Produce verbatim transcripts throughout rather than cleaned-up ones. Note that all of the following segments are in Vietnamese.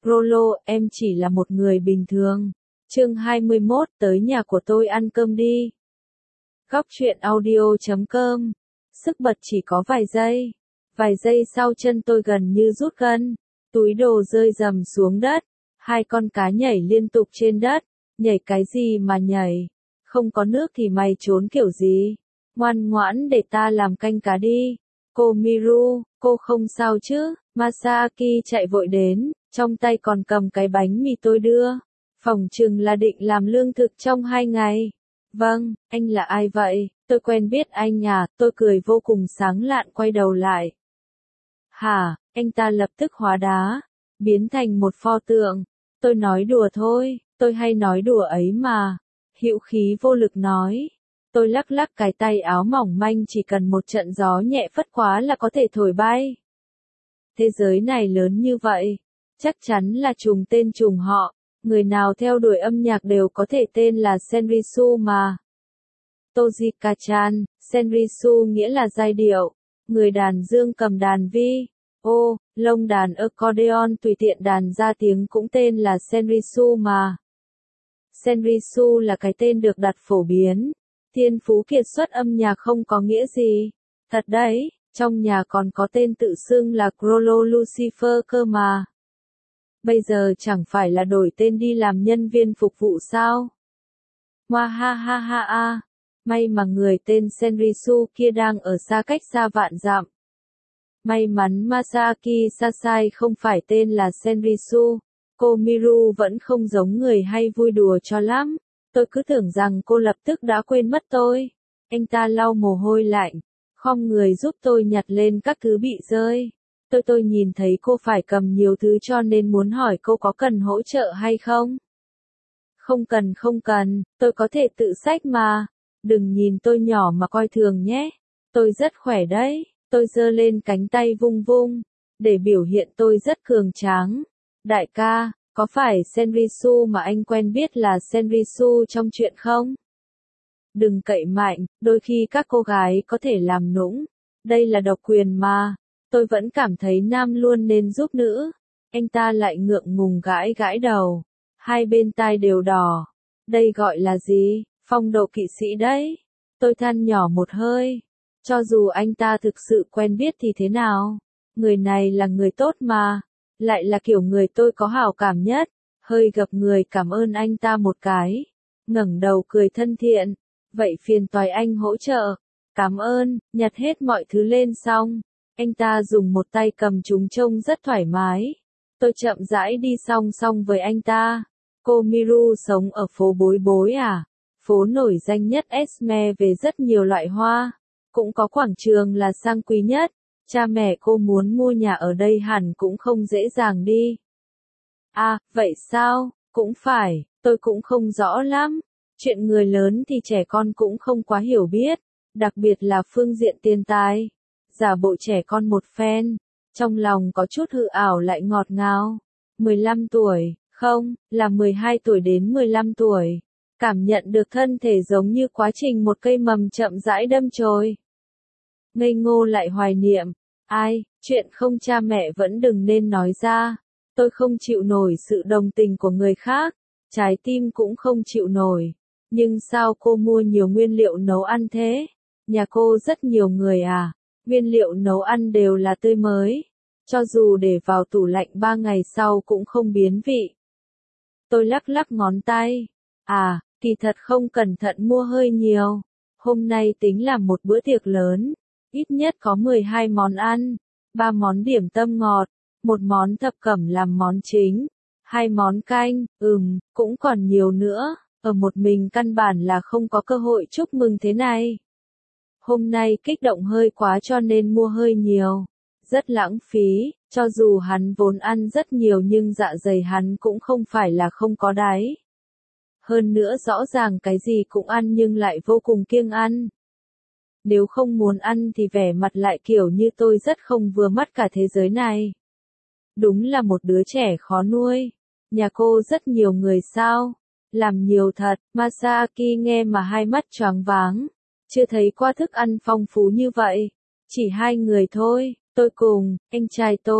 Rolo, em chỉ là một người bình thường. Chương hai mươi mốt, tới nhà của tôi ăn cơm đi. Góc truyện audio chấm com. Sức bật chỉ có vài giây. Vài giây sau chân tôi gần như rút gân. Túi đồ rơi rầm xuống đất. Hai con cá nhảy liên tục trên đất. Nhảy cái gì mà nhảy? Không có nước thì mày trốn kiểu gì? Ngoan ngoãn để ta làm canh cá đi. Cô Miru, cô không sao chứ? Masaki chạy vội đến, trong tay còn cầm cái bánh mì tôi đưa. Phỏng chừng là định làm lương thực trong hai ngày. Vâng, anh là ai vậy? Tôi quen biết anh à, tôi cười vô cùng sáng lạn quay đầu lại. Hả, anh ta lập tức hóa đá, biến thành một pho tượng. Tôi nói đùa thôi, tôi hay nói đùa ấy mà. Hữu khí vô lực nói. Tôi lắc lắc cái tay áo mỏng manh chỉ cần một trận gió nhẹ phất quá là có thể thổi bay. Thế giới này lớn như vậy, chắc chắn là trùng tên trùng họ, người nào theo đuổi âm nhạc đều có thể tên là Senritsu mà. Tojika-chan, Senritsu nghĩa là giai điệu, người đàn dương cầm đàn vi, ô, lông đàn accordion tùy tiện đàn ra tiếng cũng tên là Senritsu mà. Senritsu là cái tên được đặt phổ biến. Thiên phú kiệt xuất âm nhạc không có nghĩa gì. Thật đấy, trong nhà còn có tên tự xưng là Grolo Lucifer cơ mà. Bây giờ chẳng phải là đổi tên đi làm nhân viên phục vụ sao? Hoa ha ha ha ha. May mà người tên Senritsu kia đang ở xa cách xa vạn dặm. May mắn Masaki Sasai không phải tên là Senritsu. Cô Miru vẫn không giống người hay vui đùa cho lắm. Tôi cứ tưởng rằng cô lập tức đã quên mất tôi. Anh ta lau mồ hôi lạnh, khom người giúp tôi nhặt lên các thứ bị rơi. Tôi tôi nhìn thấy cô phải cầm nhiều thứ cho nên muốn hỏi cô có cần hỗ trợ hay không? Không cần không cần, tôi có thể tự xách mà. Đừng nhìn tôi nhỏ mà coi thường nhé. Tôi rất khỏe đấy. Tôi giơ lên cánh tay vung vung, để biểu hiện tôi rất cường tráng. Đại ca, có phải Senritsu mà anh quen biết là Senritsu trong chuyện không? Đừng cậy mạnh, đôi khi các cô gái có thể làm nũng. Đây là độc quyền mà. Tôi vẫn cảm thấy nam luôn nên giúp nữ. Anh ta lại ngượng ngùng gãi gãi đầu. Hai bên tai đều đỏ. Đây gọi là gì? Phong độ kỵ sĩ đấy. Tôi than nhỏ một hơi. Cho dù anh ta thực sự quen biết thì thế nào? Người này là người tốt mà. Lại là kiểu người tôi có hảo cảm nhất. Hơi gập người cảm ơn anh ta một cái. Ngẩng đầu cười thân thiện. Vậy phiền toái anh hỗ trợ. Cảm ơn, nhặt hết mọi thứ lên xong. Anh ta dùng một tay cầm chúng trông rất thoải mái. Tôi chậm rãi đi song song với anh ta. Cô Miru sống ở phố Bối Bối à? Phố nổi danh nhất Esme về rất nhiều loại hoa. Cũng có quảng trường là sang quý nhất. Cha mẹ cô muốn mua nhà ở đây hẳn cũng không dễ dàng đi. À, vậy sao? Cũng phải, tôi cũng không rõ lắm. Chuyện người lớn thì trẻ con cũng không quá hiểu biết. Đặc biệt là phương diện tiền tài. Giả bộ trẻ con một phen. Trong lòng có chút hư ảo lại ngọt ngào. mười lăm tuổi, không, là mười hai tuổi đến mười lăm tuổi. Cảm nhận được thân thể giống như quá trình một cây mầm chậm rãi đâm chồi. Ngây ngô lại hoài niệm. Ai, chuyện không cha mẹ vẫn đừng nên nói ra. Tôi không chịu nổi sự đồng tình của người khác. Trái tim cũng không chịu nổi. Nhưng sao cô mua nhiều nguyên liệu nấu ăn thế? Nhà cô rất nhiều người à? Nguyên liệu nấu ăn đều là tươi mới. Cho dù để vào tủ lạnh ba ngày sau cũng không biến vị. Tôi lắc lắc ngón tay. À, kỳ thật không cẩn thận mua hơi nhiều. Hôm nay tính là một bữa tiệc lớn. Ít nhất có mười hai món ăn. ba món điểm tâm ngọt. một món thập cẩm làm món chính. hai món canh, ừm, cũng còn nhiều nữa. Ở một mình căn bản là không có cơ hội chúc mừng thế này. Hôm nay kích động hơi quá cho nên mua hơi nhiều. Rất lãng phí, cho dù hắn vốn ăn rất nhiều nhưng dạ dày hắn cũng không phải là không có đáy. Hơn nữa rõ ràng cái gì cũng ăn nhưng lại vô cùng kiêng ăn. Nếu không muốn ăn thì vẻ mặt lại kiểu như tôi rất không vừa mắt cả thế giới này. Đúng là một đứa trẻ khó nuôi. Nhà cô rất nhiều người sao? Làm nhiều thật, Masaki nghe mà hai mắt choáng váng. Chưa thấy qua thức ăn phong phú như vậy. Chỉ hai người thôi, tôi cùng, anh trai tôi,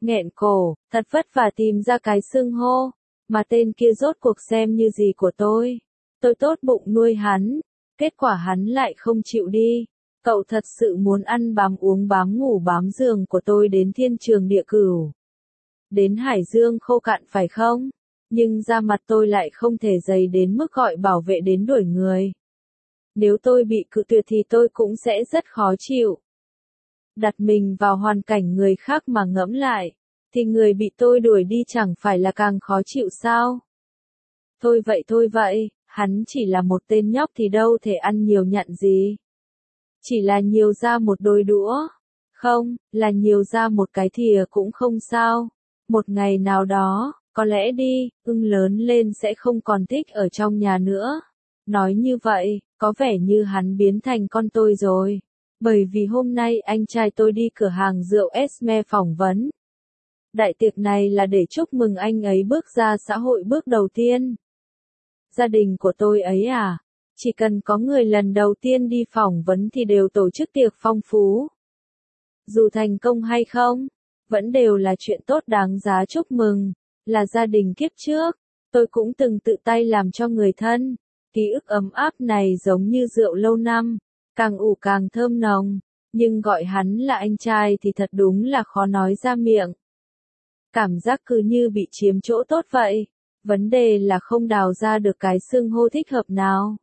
Nghẹn cổ, thật vất vả tìm ra cái xưng hô, mà tên kia rốt cuộc xem như gì của tôi. Tôi tốt bụng nuôi hắn, kết quả hắn lại không chịu đi. Cậu thật sự muốn ăn bám uống bám ngủ bám giường của tôi đến thiên trường địa cửu. Đến hải dương khô cạn phải không? Nhưng da mặt tôi lại không thể dày đến mức gọi bảo vệ đến đuổi người. Nếu tôi bị cự tuyệt thì tôi cũng sẽ rất khó chịu. Đặt mình vào hoàn cảnh người khác mà ngẫm lại, thì người bị tôi đuổi đi chẳng phải là càng khó chịu sao? Thôi vậy thôi vậy, hắn chỉ là một tên nhóc thì đâu thể ăn nhiều nhặn gì. Chỉ là nhiều ra một đôi đũa. Không, là nhiều ra một cái thìa cũng không sao. Một ngày nào đó, có lẽ đi, ưng lớn lên sẽ không còn thích ở trong nhà nữa. Nói như vậy, có vẻ như hắn biến thành con tôi rồi. Bởi vì hôm nay anh trai tôi đi cửa hàng rượu Esme phỏng vấn. Đại tiệc này là để chúc mừng anh ấy bước ra xã hội bước đầu tiên. Gia đình của tôi ấy à, chỉ cần có người lần đầu tiên đi phỏng vấn thì đều tổ chức tiệc phong phú. Dù thành công hay không, vẫn đều là chuyện tốt đáng giá chúc mừng, là gia đình kiếp trước, tôi cũng từng tự tay làm cho người thân. Ký ức ấm áp này giống như rượu lâu năm, càng ủ càng thơm nồng, nhưng gọi hắn là anh trai thì thật đúng là khó nói ra miệng. Cảm giác cứ như bị chiếm chỗ tốt vậy, vấn đề là không đào ra được cái xưng hô thích hợp nào.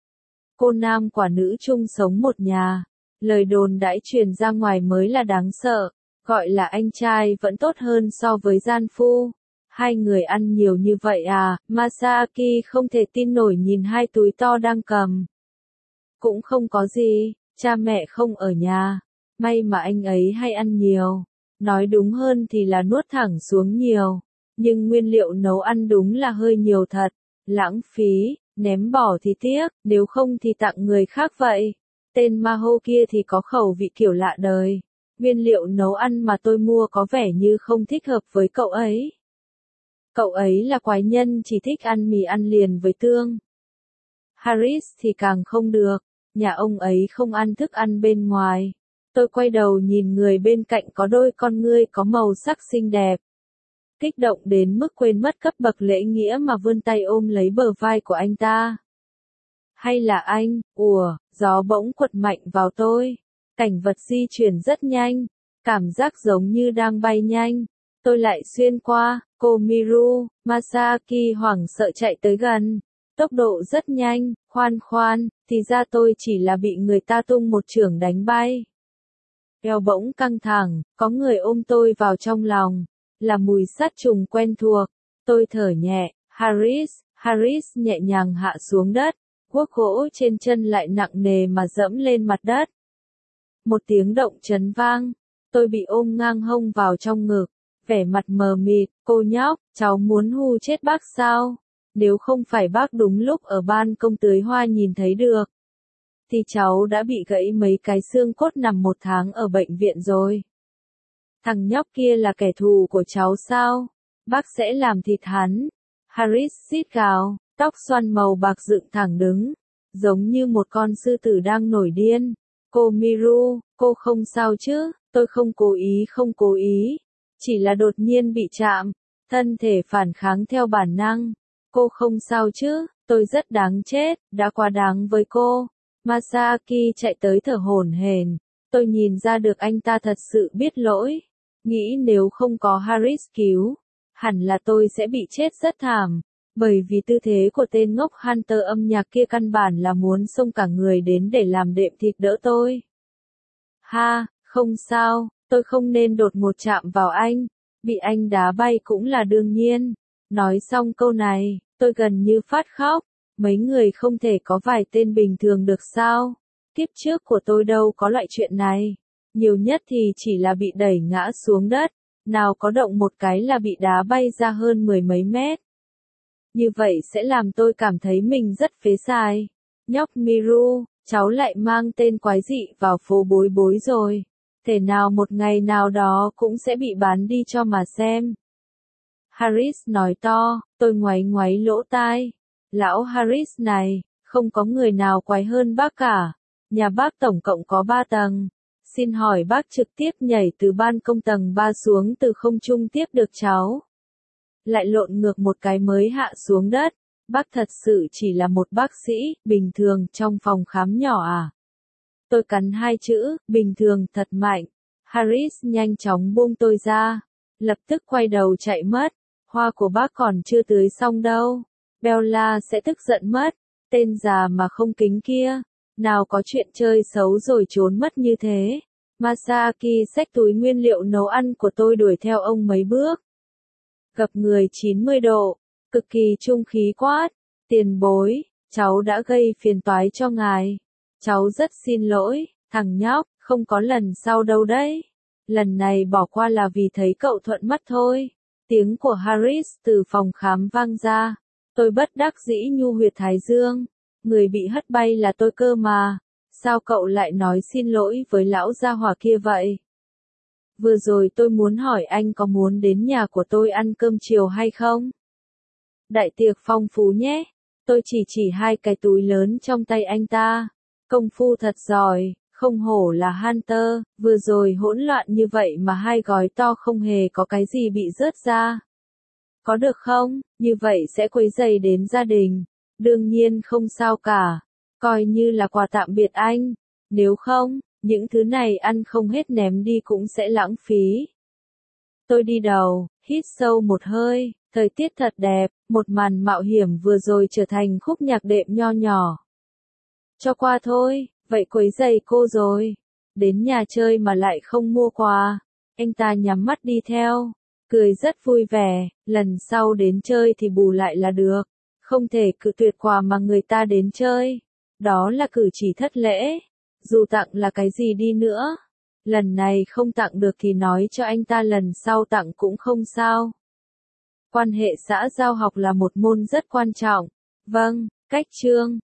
Cô nam quả nữ chung sống một nhà, lời đồn đãi truyền ra ngoài mới là đáng sợ, gọi là anh trai vẫn tốt hơn so với gian phu. Hai người ăn nhiều như vậy à, Masaki không thể tin nổi nhìn hai túi to đang cầm. Cũng không có gì, cha mẹ không ở nhà, may mà anh ấy hay ăn nhiều. Nói đúng hơn thì là nuốt thẳng xuống nhiều, nhưng nguyên liệu nấu ăn đúng là hơi nhiều thật, lãng phí, ném bỏ thì tiếc, nếu không thì tặng người khác vậy. Tên Maho kia thì có khẩu vị kiểu lạ đời, nguyên liệu nấu ăn mà tôi mua có vẻ như không thích hợp với cậu ấy. Cậu ấy là quái nhân chỉ thích ăn mì ăn liền với tương. Harris thì càng không được, nhà ông ấy không ăn thức ăn bên ngoài. Tôi quay đầu nhìn người bên cạnh có đôi con ngươi có màu sắc xinh đẹp. Kích động đến mức quên mất cấp bậc lễ nghĩa mà vươn tay ôm lấy bờ vai của anh ta. Hay là anh, ùa, gió bỗng quật mạnh vào tôi. Cảnh vật di chuyển rất nhanh, cảm giác giống như đang bay nhanh. Tôi lại xuyên qua, cô Miru, Masaki hoảng sợ chạy tới gần. Tốc độ rất nhanh, khoan khoan, thì ra tôi chỉ là bị người ta tung một chưởng đánh bay. Eo bỗng căng thẳng, có người ôm tôi vào trong lòng, là mùi sát trùng quen thuộc. Tôi thở nhẹ, Harris, Harris nhẹ nhàng hạ xuống đất, guốc gỗ trên chân lại nặng nề mà dẫm lên mặt đất. Một tiếng động chấn vang, tôi bị ôm ngang hông vào trong ngực, vẻ mặt mờ mịt, cô nhóc, cháu muốn hù chết bác sao? Nếu không phải bác đúng lúc ở ban công tưới hoa nhìn thấy được, thì cháu đã bị gãy mấy cái xương cốt nằm một tháng ở bệnh viện rồi. Thằng nhóc kia là kẻ thù của cháu sao? Bác sẽ làm thịt hắn. Harris xít gào, tóc xoăn màu bạc dựng thẳng đứng, giống như một con sư tử đang nổi điên. Cô Miru, cô không sao chứ? Tôi không cố ý không cố ý, chỉ là đột nhiên bị chạm, thân thể phản kháng theo bản năng. Cô không sao chứ? Tôi rất đáng chết, đã quá đáng với cô. Masaki chạy tới thở hổn hển. Tôi nhìn ra được anh ta thật sự biết lỗi. Nghĩ nếu không có Harris cứu, hẳn là tôi sẽ bị chết rất thảm. Bởi vì tư thế của tên ngốc Hunter âm nhạc kia căn bản là muốn xông cả người đến để làm đệm thịt đỡ tôi. Ha, không sao, tôi không nên đột ngột chạm vào anh. Bị anh đá bay cũng là đương nhiên. Nói xong câu này, tôi gần như phát khóc. Mấy người không thể có vài tên bình thường được sao? Kiếp trước của tôi đâu có loại chuyện này. Nhiều nhất thì chỉ là bị đẩy ngã xuống đất. Nào có động một cái là bị đá bay ra hơn mười mấy mét. Như vậy sẽ làm tôi cảm thấy mình rất phế sai. Nhóc Miru, cháu lại mang tên quái dị vào phố bối bối rồi. Thể nào một ngày nào đó cũng sẽ bị bán đi cho mà xem. Harris nói to, tôi ngoáy ngoáy lỗ tai. Lão Harris này, không có người nào quái hơn bác cả. Nhà bác tổng cộng có ba tầng. Xin hỏi bác trực tiếp nhảy từ ban công tầng ba xuống từ không trung tiếp được cháu. Lại lộn ngược một cái mới hạ xuống đất. Bác thật sự chỉ là một bác sĩ, bình thường, trong phòng khám nhỏ à? Tôi cắn hai chữ, bình thường, thật mạnh. Harris nhanh chóng buông tôi ra. Lập tức quay đầu chạy mất. Hoa của bác còn chưa tưới xong đâu. Bella sẽ tức giận mất. Tên già mà không kính kia. Nào có chuyện chơi xấu rồi trốn mất như thế. Masaki xách túi nguyên liệu nấu ăn của tôi đuổi theo ông mấy bước. Gập người chín mươi độ. Cực kỳ trung khí quát. Tiền bối, cháu đã gây phiền toái cho ngài. Cháu rất xin lỗi, thằng nhóc, không có lần sau đâu đấy. Lần này bỏ qua là vì thấy cậu thuận mắt thôi. Tiếng của Harris từ phòng khám vang ra. Tôi bất đắc dĩ nhu huyệt thái dương. Người bị hất bay là tôi cơ mà. Sao cậu lại nói xin lỗi với lão gia hỏa kia vậy? Vừa rồi tôi muốn hỏi anh có muốn đến nhà của tôi ăn cơm chiều hay không? Đại tiệc phong phú nhé. Tôi chỉ chỉ hai cái túi lớn trong tay anh ta. Công phu thật giỏi, không hổ là Hunter, vừa rồi hỗn loạn như vậy mà hai gói to không hề có cái gì bị rớt ra. Có được không? Như vậy sẽ quấy rầy đến gia đình. Đương nhiên không sao cả. Coi như là quà tạm biệt anh. Nếu không, những thứ này ăn không hết ném đi cũng sẽ lãng phí. Tôi đi đầu, hít sâu một hơi. Thời tiết thật đẹp, một màn mạo hiểm vừa rồi trở thành khúc nhạc đệm nho nhỏ. Cho qua thôi, vậy quấy rầy cô rồi. Đến nhà chơi mà lại không mua quà. Anh ta nhắm mắt đi theo, cười rất vui vẻ, lần sau đến chơi thì bù lại là được. Không thể cự tuyệt quà mà người ta đến chơi. Đó là cử chỉ thất lễ. Dù tặng là cái gì đi nữa. Lần này không tặng được thì nói cho anh ta lần sau tặng cũng không sao. Quan hệ xã giao học là một môn rất quan trọng. Vâng, cách chương.